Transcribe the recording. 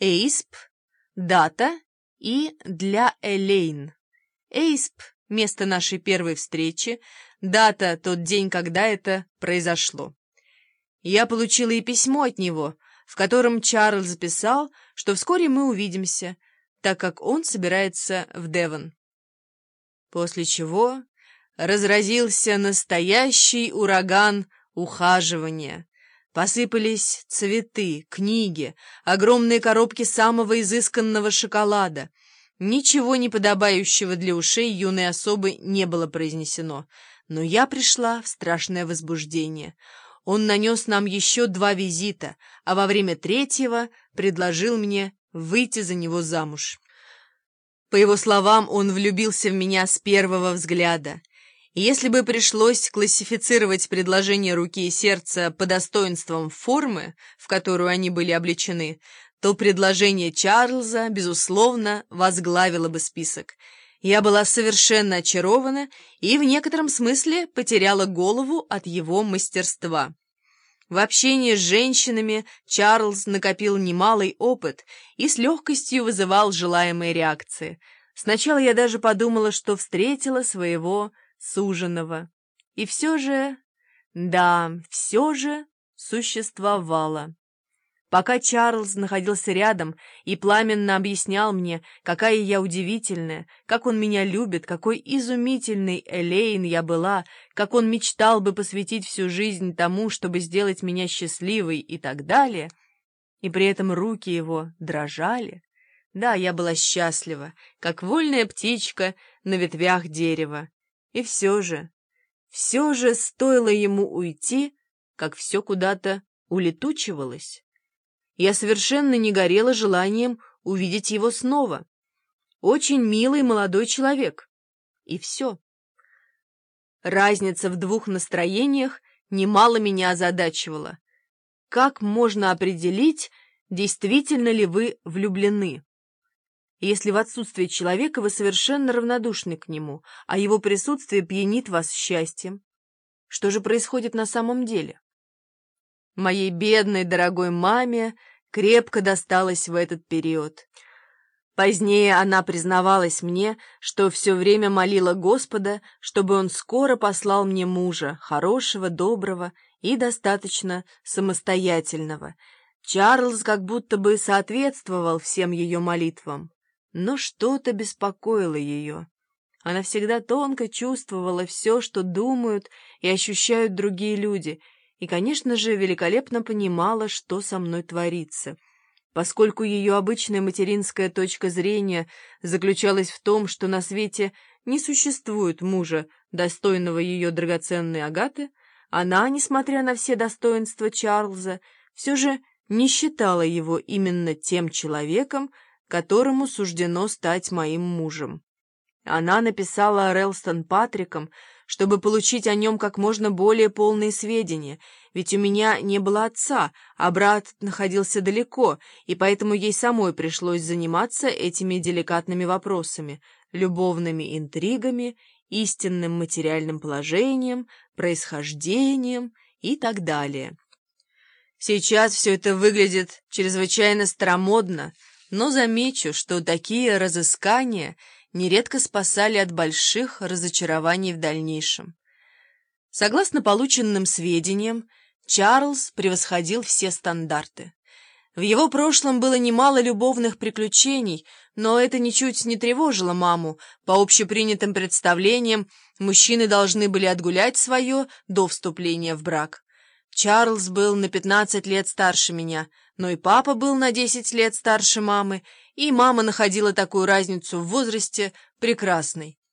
Эйсп, дата и для Элейн. Эйсп — место нашей первой встречи, дата — тот день, когда это произошло. Я получила и письмо от него, в котором Чарльз записал, что вскоре мы увидимся, так как он собирается в Девон. После чего разразился настоящий ураган ухаживания. Посыпались цветы, книги, огромные коробки самого изысканного шоколада. Ничего не подобающего для ушей юной особы не было произнесено, но я пришла в страшное возбуждение. Он нанес нам еще 2 визита, а во время 3-го предложил мне выйти за него замуж. По его словам, он влюбился в меня с первого взгляда. И если бы пришлось классифицировать предложения руки и сердца по достоинствам формы, в которую они были облечены, то предложение Чарльза, безусловно, возглавило бы список. Я была совершенно очарована и в некотором смысле потеряла голову от его мастерства. В общении с женщинами Чарльз накопил немалый опыт и с легкостью вызывал желаемые реакции. Сначала я даже подумала, что встретила своего суженого. И все же, да, все же существовало. Пока Чарльз находился рядом и пламенно объяснял мне, какая я удивительная, как он меня любит, какой изумительной Элейн я была, как он мечтал бы посвятить всю жизнь тому, чтобы сделать меня счастливой и так далее, и при этом руки его дрожали. Да, я была счастлива, как вольная птичка на ветвях дерева. И все же стоило ему уйти, как все куда-то улетучивалось. Я совершенно не горела желанием увидеть его снова. Очень милый молодой человек. И все. Разница в 2 настроениях немало меня озадачивала. Как можно определить, действительно ли вы влюблены? Если в отсутствие человека вы совершенно равнодушны к нему, а его присутствие пьянит вас счастьем, что же происходит на самом деле? Моей бедной дорогой маме крепко досталось в этот период. Позднее она признавалась мне, что все время молила Господа, чтобы он скоро послал мне мужа, хорошего, доброго и достаточно самостоятельного. Чарльз как будто бы соответствовал всем ее молитвам. Но что-то беспокоило ее. Она всегда тонко чувствовала все, что думают и ощущают другие люди, и, конечно же, великолепно понимала, что со мной творится. Поскольку ее обычная материнская точка зрения заключалась в том, что на свете не существует мужа, достойного ее драгоценной Агаты, она, несмотря на все достоинства Чарльза, все же не считала его именно тем человеком, которому суждено стать моим мужем. Она написала Рэлстон Патриком, чтобы получить о нем как можно более полные сведения, ведь у меня не было отца, а брат находился далеко, и поэтому ей самой пришлось заниматься этими деликатными вопросами, любовными интригами, истинным материальным положением, происхождением и так далее. Сейчас все это выглядит чрезвычайно старомодно, но замечу, что такие разыскания нередко спасали от больших разочарований в дальнейшем. Согласно полученным сведениям, Чарльз превосходил все стандарты. В его прошлом было немало любовных приключений, но это ничуть не тревожило маму. По общепринятым представлениям, мужчины должны были отгулять свое до вступления в брак. Чарльз был на 15 лет старше меня, но и папа был на 10 лет старше мамы, и мама находила такую разницу в возрасте прекрасной.